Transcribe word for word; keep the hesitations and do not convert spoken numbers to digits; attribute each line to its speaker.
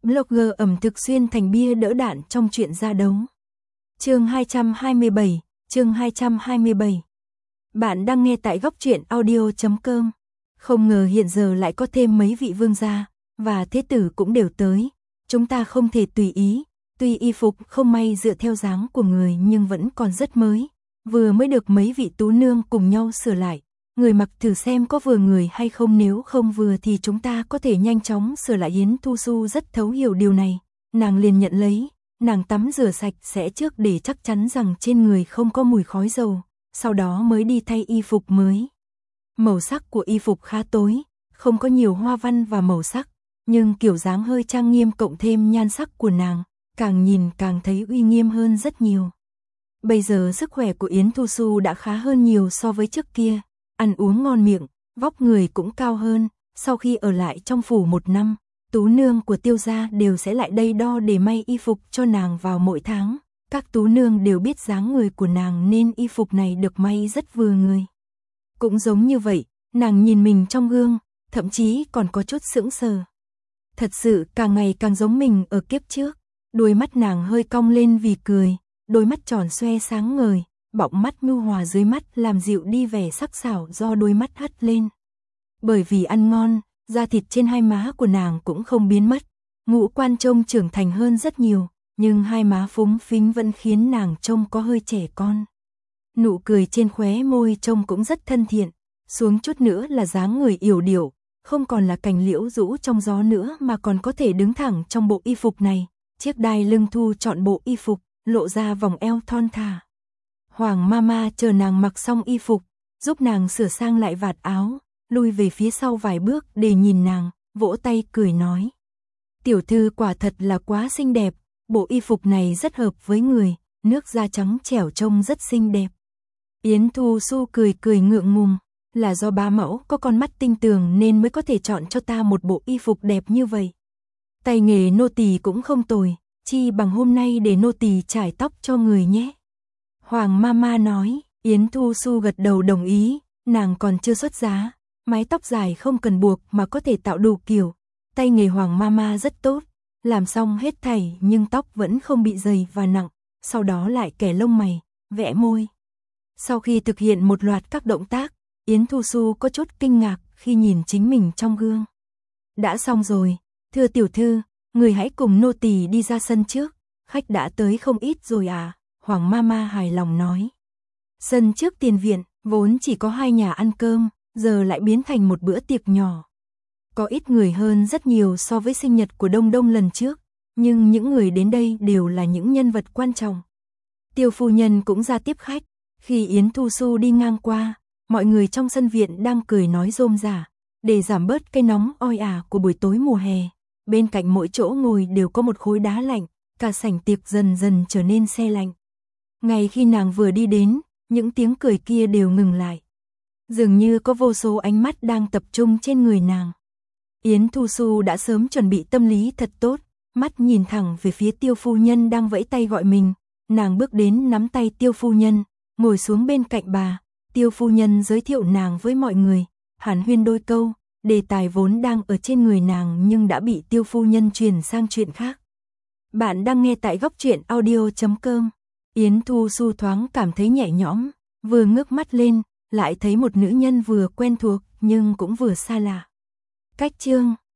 Speaker 1: Blogger ẩm thực xuyên thành bia đỡ đạn trong chuyện ra đấu. Chương hai trăm hai mươi bảy, chương hai trăm hai mươi bảy. Bạn đang nghe tại góc truyện audio chấm com. Không ngờ hiện giờ lại có thêm mấy vị vương gia và thế tử cũng đều tới. Chúng ta không thể tùy ý, tuy y phục không may dựa theo dáng của người nhưng vẫn còn rất mới, vừa mới được mấy vị tú nương cùng nhau sửa lại. Người mặc thử xem có vừa người hay không, nếu không vừa thì chúng ta có thể nhanh chóng sửa lại. Yến Thu Xu rất thấu hiểu điều này, nàng liền nhận lấy, nàng tắm rửa sạch sẽ trước để chắc chắn rằng trên người không có mùi khói dầu, sau đó mới đi thay y phục mới. Màu sắc của y phục khá tối, không có nhiều hoa văn và màu sắc, nhưng kiểu dáng hơi trang nghiêm cộng thêm nhan sắc của nàng, càng nhìn càng thấy uy nghiêm hơn rất nhiều. Bây giờ sức khỏe của Yến Thu Xu đã khá hơn nhiều so với trước kia. Ăn uống ngon miệng, vóc người cũng cao hơn. Sau khi ở lại trong phủ một năm, tú nương của Tiêu gia đều sẽ lại đây đo để may y phục cho nàng vào mỗi tháng. Các tú nương đều biết dáng người của nàng nên y phục này được may rất vừa người. Cũng giống như vậy, nàng nhìn mình trong gương, thậm chí còn có chút sững sờ. Thật sự càng ngày càng giống mình ở kiếp trước. Đôi mắt nàng hơi cong lên vì cười, đôi mắt tròn xoe sáng ngời. Bọng mắt nhu hòa dưới mắt làm dịu đi vẻ sắc sảo do đôi mắt hắt lên. Bởi vì ăn ngon, da thịt trên hai má của nàng cũng không biến mất, ngũ quan trông trưởng thành hơn rất nhiều, nhưng hai má phúng phính vẫn khiến nàng trông có hơi trẻ con. Nụ cười trên khóe môi trông cũng rất thân thiện, xuống chút nữa là dáng người yểu điệu, không còn là cành liễu rũ trong gió nữa mà còn có thể đứng thẳng trong bộ y phục này. Chiếc đai lưng thu trọn bộ y phục, lộ ra vòng eo thon thả. Hoàng Mama chờ nàng mặc xong y phục, giúp nàng sửa sang lại vạt áo, lui về phía sau vài bước để nhìn nàng, vỗ tay cười nói. Tiểu thư quả thật là quá xinh đẹp, bộ y phục này rất hợp với người, nước da trắng trẻo trông rất xinh đẹp. Yến Thu Xu cười cười ngượng ngùng, là do bá mẫu có con mắt tinh tường nên mới có thể chọn cho ta một bộ y phục đẹp như vậy. Tay nghề nô tỳ cũng không tồi, chi bằng hôm nay để nô tỳ chải tóc cho người nhé. Hoàng Mama nói. Yến Thu Xu gật đầu đồng ý, nàng còn chưa xuất giá, mái tóc dài không cần buộc mà có thể tạo đủ kiểu. Tay nghề Hoàng Mama rất tốt, làm xong hết thảy nhưng tóc vẫn không bị dày và nặng, sau đó lại kẻ lông mày, vẽ môi. Sau khi thực hiện một loạt các động tác, Yến Thu Xu có chút kinh ngạc khi nhìn chính mình trong gương. Đã xong rồi, thưa tiểu thư, người hãy cùng nô tỳ đi ra sân trước, khách đã tới không ít rồi à? Hoàng Mama hài lòng nói. Sân trước tiền viện, vốn chỉ có hai nhà ăn cơm, giờ lại biến thành một bữa tiệc nhỏ. Có ít người hơn rất nhiều so với sinh nhật của Đông Đông lần trước, nhưng những người đến đây đều là những nhân vật quan trọng. Tiêu phu nhân cũng ra tiếp khách, khi Yến Thu Xu đi ngang qua, mọi người trong sân viện đang cười nói rôm rả, để giảm bớt cái nóng oi ả của buổi tối mùa hè. Bên cạnh mỗi chỗ ngồi đều có một khối đá lạnh, cả sảnh tiệc dần dần trở nên se lạnh. Ngay khi nàng vừa đi đến, những tiếng cười kia đều ngừng lại. Dường như có vô số ánh mắt đang tập trung trên người nàng. Yến Thu Xu đã sớm chuẩn bị tâm lý thật tốt, mắt nhìn thẳng về phía Tiêu phu nhân đang vẫy tay gọi mình. Nàng bước đến nắm tay Tiêu phu nhân, ngồi xuống bên cạnh bà. Tiêu phu nhân giới thiệu nàng với mọi người, hàn huyên đôi câu, đề tài vốn đang ở trên người nàng nhưng đã bị Tiêu phu nhân chuyển sang chuyện khác. Bạn đang nghe tại góc truyện audio chấm com. Yến Thu Xu thoáng cảm thấy nhẹ nhõm, vừa ngước mắt lên, lại thấy một nữ nhân vừa quen thuộc nhưng cũng vừa xa lạ. Cách chương